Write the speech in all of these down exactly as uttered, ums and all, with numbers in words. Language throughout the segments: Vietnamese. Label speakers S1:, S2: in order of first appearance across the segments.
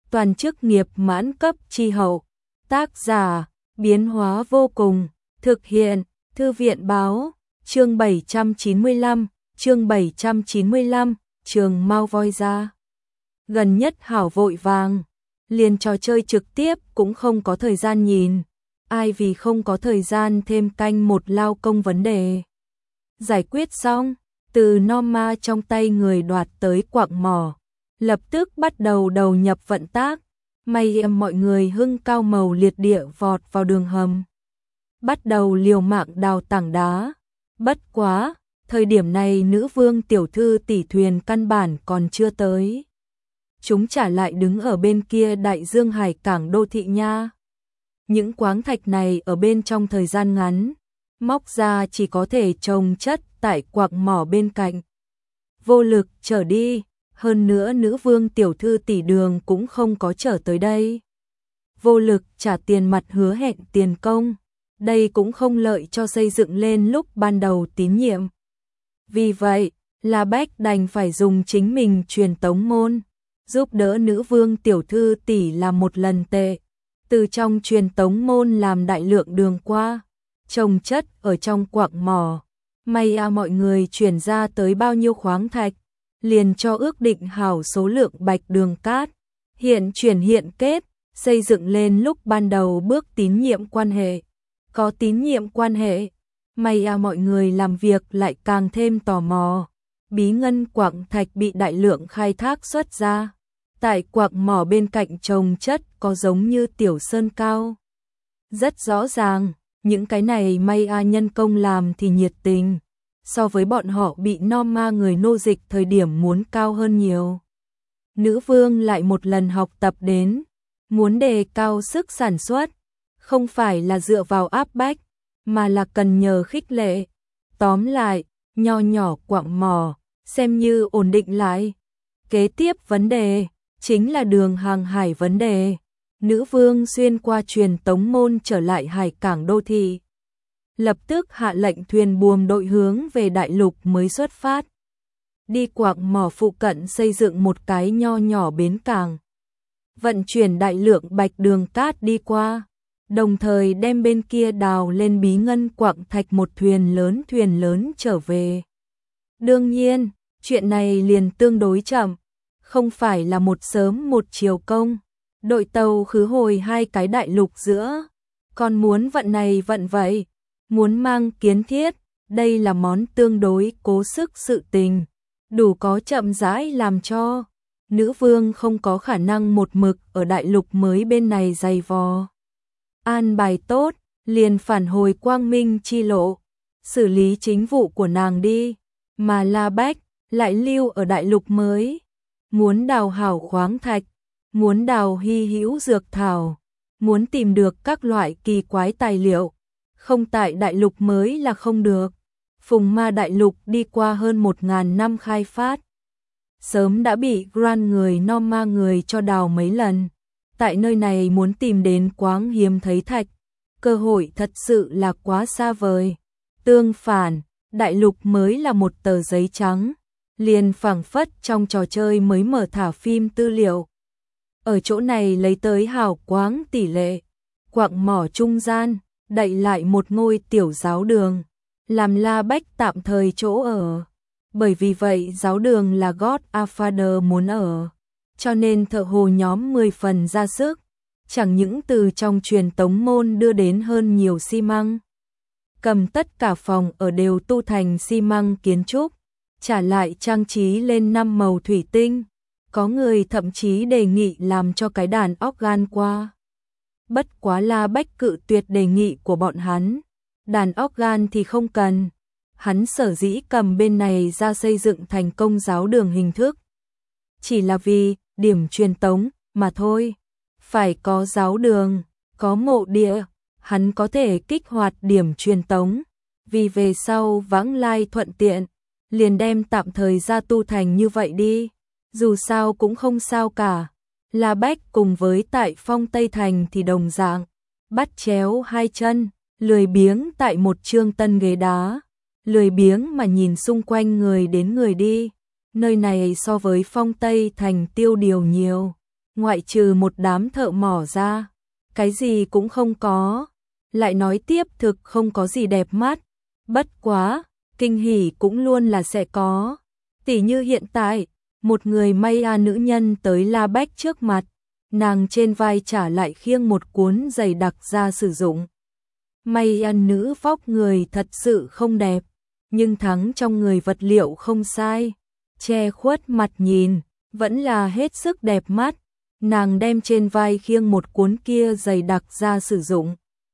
S1: toàn chức nghiệp mãn cấp chi hậu. Tác giả, biến hóa vô cùng, thực hiện, Thư viện báo, chương bảy trăm chín mươi lăm, chương bảy trăm chín mươi lăm, trường mau voi ra. Gần nhất hảo vội vàng, liền trò chơi trực tiếp cũng không có thời gian nhìn, ai vì không có thời gian thêm canh một lao công vấn đề. Giải quyết xong, từ Norma trong tay người đoạt tới quặng mỏ, lập tức bắt đầu đầu nhập vận tác, may em mọi người hưng cao màu liệt địa vọt vào đường hầm. Bắt đầu liều mạng đào tảng đá, bất quá, thời điểm này nữ vương tiểu thư tỷ thuyền căn bản còn chưa tới. Chúng trả lại đứng ở bên kia đại dương hải cảng đô thị nha. Những khoáng thạch này ở bên trong thời gian ngắn, móc ra chỉ có thể trồng chất tại quặng mỏ bên cạnh. Vô lực trở đi, hơn nữa nữ vương tiểu thư tỷ đường cũng không có trở tới đây. Vô lực trả tiền mặt hứa hẹn tiền công, đây cũng không lợi cho xây dựng lên lúc ban đầu tín nhiệm. Vì vậy, La Bách đành phải dùng chính mình truyền tống môn, giúp đỡ nữ vương tiểu thư tỷ làm một lần tệ. Từ trong truyền tống môn làm đại lượng đường qua, trồng chất ở trong quặng mỏ. May à mọi người chuyển ra tới bao nhiêu khoáng thạch, liền cho ước định hảo số lượng bạch đường cát. Hiện chuyển hiện kết, xây dựng lên lúc ban đầu bước tín nhiệm quan hệ. Có tín nhiệm quan hệ, may à mọi người làm việc lại càng thêm tò mò. Bí ngân quặng thạch bị đại lượng khai thác xuất ra. Tại quặng mỏ bên cạnh trồng chất có giống như tiểu sơn cao. Rất rõ ràng, những cái này may à nhân công làm thì nhiệt tình. So với bọn họ bị Norma người nô dịch thời điểm muốn cao hơn nhiều. Nữ vương lại một lần học tập đến, muốn đề cao sức sản xuất, không phải là dựa vào áp bách, mà là cần nhờ khích lệ. Tóm lại, nho nhỏ quặng mỏ, xem như ổn định lại. Kế tiếp vấn đề, chính là đường hàng hải vấn đề. Nữ vương xuyên qua truyền tống môn trở lại hải cảng đô thị. Lập tức hạ lệnh thuyền buồm đội hướng về đại lục mới xuất phát. Đi quặng mỏ phụ cận xây dựng một cái nho nhỏ bến cảng. Vận chuyển đại lượng bạch đường cát đi qua. Đồng thời đem bên kia đào lên bí ngân quặng thạch một thuyền lớn thuyền lớn trở về. Đương nhiên, chuyện này liền tương đối chậm. Không phải là một sớm một chiều công. Đội tàu khứ hồi hai cái đại lục giữa. Còn muốn vận này vận vậy. Muốn mang kiến thiết, đây là món tương đối cố sức sự tình. Đủ có chậm rãi làm cho. Nữ vương không có khả năng một mực ở đại lục mới bên này dày vò. An bài tốt, liền phản hồi quang minh chi lộ. Xử lý chính vụ của nàng đi. Mà La Bách lại lưu ở đại lục mới. Muốn đào hảo khoáng thạch, muốn đào hy hữu dược thảo, muốn tìm được các loại kỳ quái tài liệu, không tại đại lục mới là không được. Phùng Ma đại lục đi qua hơn một ngàn năm khai phát, sớm đã bị Grand người Norma người cho đào mấy lần. Tại nơi này muốn tìm đến quáng hiếm thấy thạch, cơ hội thật sự là quá xa vời. Tương phản, đại lục mới là một tờ giấy trắng. Liền phảng phất trong trò chơi mới mở thả phim tư liệu. Ở chỗ này lấy tới hào quáng tỷ lệ, quặng mỏ trung gian, đậy lại một ngôi tiểu giáo đường, làm La Bách tạm thời chỗ ở. Bởi vì vậy giáo đường là Godfather muốn ở, cho nên thợ hồ nhóm mười phần ra sức, chẳng những từ trong truyền tống môn đưa đến hơn nhiều xi măng. Cầm tất cả phòng ở đều tu thành xi măng kiến trúc. Trả lại trang trí lên năm màu thủy tinh, có người thậm chí đề nghị làm cho cái đàn organ qua. Bất quá La Bách cự tuyệt đề nghị của bọn hắn, đàn organ thì không cần. Hắn sở dĩ cầm bên này ra xây dựng thành công giáo đường hình thức. Chỉ là vì điểm truyền tống mà thôi, phải có giáo đường, có mộ địa, hắn có thể kích hoạt điểm truyền tống, vì về sau vãng lai thuận tiện. Liền đem tạm thời ra tu thành như vậy đi, dù sao cũng không sao cả. La Bách cùng với tại Phong Tây Thành thì đồng dạng, bắt chéo hai chân, lười biếng tại một trương tân ghế đá, lười biếng mà nhìn xung quanh người đến người đi. Nơi này so với Phong Tây Thành tiêu điều nhiều, ngoại trừ một đám thợ mỏ ra, cái gì cũng không có. Lại nói tiếp thực không có gì đẹp mắt, bất quá, kinh hỉ cũng luôn là sẽ có. Tỉ như hiện tại, một người Maya nữ nhân tới La Bách trước mặt, nàng trên vai trả lại khiêng một cuốn giày đặc ra sử dụng. Maya nữ vóc người thật sự không đẹp, nhưng thắng trong người vật liệu không sai, che khuất mặt nhìn, vẫn là hết sức đẹp mắt. Nàng đem trên vai khiêng một cuốn kia giày đặc ra sử dụng,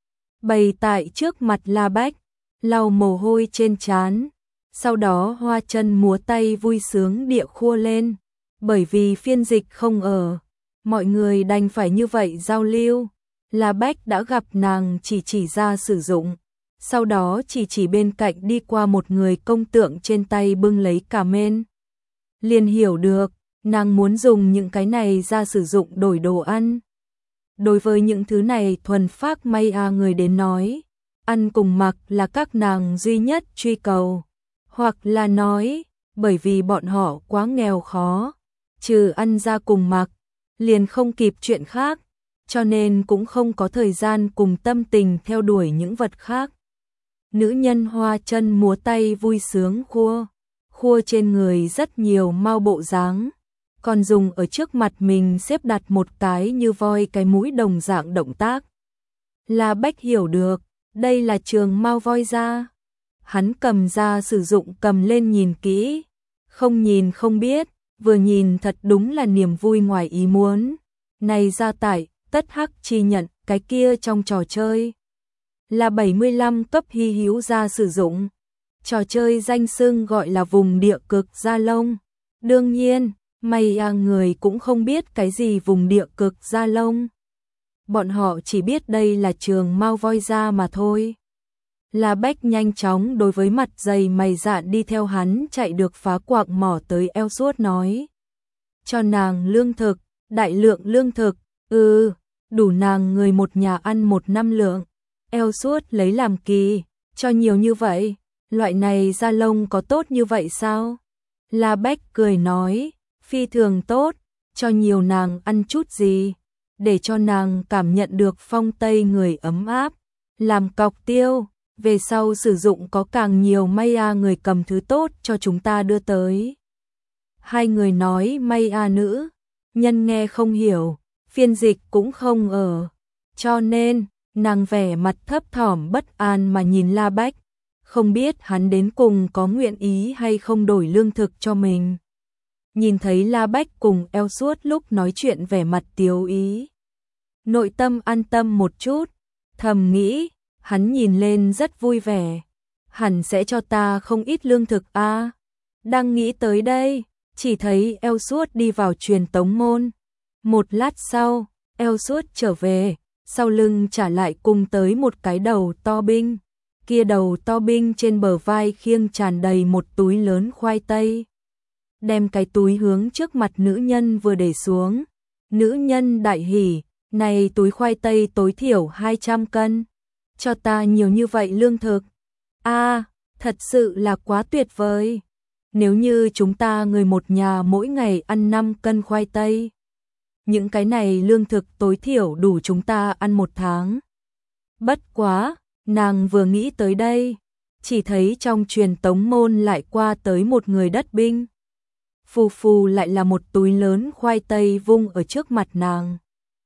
S1: bày tại trước mặt La Bách, lau mồ hôi trên trán, sau đó hoa chân múa tay vui sướng địa khua lên. Bởi vì phiên dịch không ở, mọi người đành phải như vậy giao lưu. La Bách đã gặp nàng chỉ chỉ ra sử dụng, sau đó chỉ chỉ bên cạnh đi qua một người công tượng trên tay bưng lấy cà mên. Liền hiểu được, nàng muốn dùng những cái này ra sử dụng đổi đồ ăn. Đối với những thứ này thuần phác Maya người đến nói, ăn cùng mặc là các nàng duy nhất truy cầu. Hoặc là nói, bởi vì bọn họ quá nghèo khó, trừ ăn ra cùng mặc, liền không kịp chuyện khác, cho nên cũng không có thời gian cùng tâm tình theo đuổi những vật khác. Nữ nhân hoa chân múa tay vui sướng khua, khua trên người rất nhiều mao bộ dáng, còn dùng ở trước mặt mình xếp đặt một cái như voi cái mũi đồng dạng động tác. La Bách hiểu được, đây là trường mao voi da. Hắn cầm ra sử dụng cầm lên nhìn kỹ, không nhìn không biết, vừa nhìn thật đúng là niềm vui ngoài ý muốn. Này gia tải, tất hắc chi nhận, cái kia trong trò chơi là bảy mươi lăm cấp hy hữu ra sử dụng. Trò chơi danh xưng gọi là vùng địa cực da lông. Đương nhiên, Maya người cũng không biết cái gì vùng địa cực da lông. Bọn họ chỉ biết đây là trường mao voi da mà thôi. La Bách nhanh chóng đối với mặt dày mày dạn đi theo hắn chạy được phá quạng mỏ tới eo suốt nói. Cho nàng lương thực, đại lượng lương thực, ừ, đủ nàng người một nhà ăn một năm lượng. Eo suốt lấy làm kỳ, cho nhiều như vậy, loại này da lông có tốt như vậy sao? La Bách cười nói, phi thường tốt, cho nhiều nàng ăn chút gì, để cho nàng cảm nhận được phong tây người ấm áp, làm cọc tiêu. Về sau sử dụng có càng nhiều Maya người cầm thứ tốt cho chúng ta đưa tới. Hai người nói Maya nữ, nhân nghe không hiểu, phiên dịch cũng không ở. Cho nên, nàng vẻ mặt thấp thỏm bất an mà nhìn La Bách, không biết hắn đến cùng có nguyện ý hay không đổi lương thực cho mình. Nhìn thấy La Bách cùng eo suốt lúc nói chuyện vẻ mặt tiếu ý. Nội tâm an tâm một chút, thầm nghĩ. Hắn nhìn lên rất vui vẻ, hẳn sẽ cho ta không ít lương thực a. À. Đang nghĩ tới đây, chỉ thấy eo suốt đi vào truyền tống môn. Một lát sau, eo suốt trở về, sau lưng trả lại cùng tới một cái đầu to binh. Kia đầu to binh trên bờ vai khiêng tràn đầy một túi lớn khoai tây. Đem cái túi hướng trước mặt nữ nhân vừa để xuống. Nữ nhân đại hỉ, này túi khoai tây tối thiểu hai trăm cân. Cho ta nhiều như vậy lương thực. A, à, thật sự là quá tuyệt vời. Nếu như chúng ta người một nhà mỗi ngày ăn năm cân khoai tây, những cái này lương thực tối thiểu đủ chúng ta ăn một tháng. Bất quá, nàng vừa nghĩ tới đây, chỉ thấy trong truyền tống môn lại qua tới một người đất binh. Phù phù lại là một túi lớn khoai tây vung ở trước mặt nàng.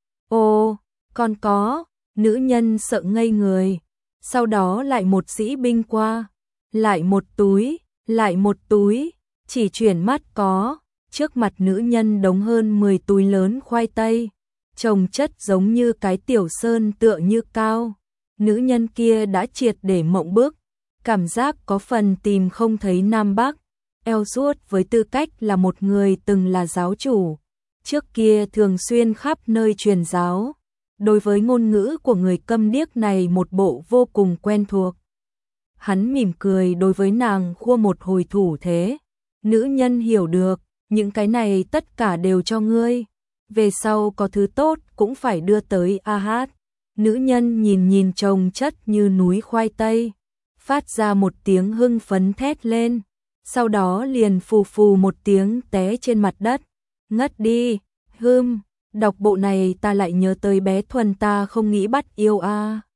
S1: Ô, còn có, nữ nhân sợ ngây người. Sau đó lại một sĩ binh qua, lại một túi, lại một túi, chỉ chuyển mắt có, trước mặt nữ nhân đống hơn mười túi lớn khoai tây, chồng chất giống như cái tiểu sơn tựa như cao. Nữ nhân kia đã triệt để mộng bức, cảm giác có phần tìm không thấy Nam Bắc. Eo suốt với tư cách là một người từng là giáo chủ, trước kia thường xuyên khắp nơi truyền giáo. Đối với ngôn ngữ của người câm điếc này một bộ vô cùng quen thuộc. Hắn mỉm cười đối với nàng khua một hồi thủ thế. Nữ nhân hiểu được, những cái này tất cả đều cho ngươi. Về sau có thứ tốt cũng phải đưa tới a hát. Nữ nhân nhìn nhìn chồng chất như núi khoai tây, phát ra một tiếng hưng phấn thét lên. Sau đó liền phù phù một tiếng té trên mặt đất, ngất đi, hưm. Đọc bộ này ta lại nhớ tới bé Thuần ta không nghĩ bắt yêu a.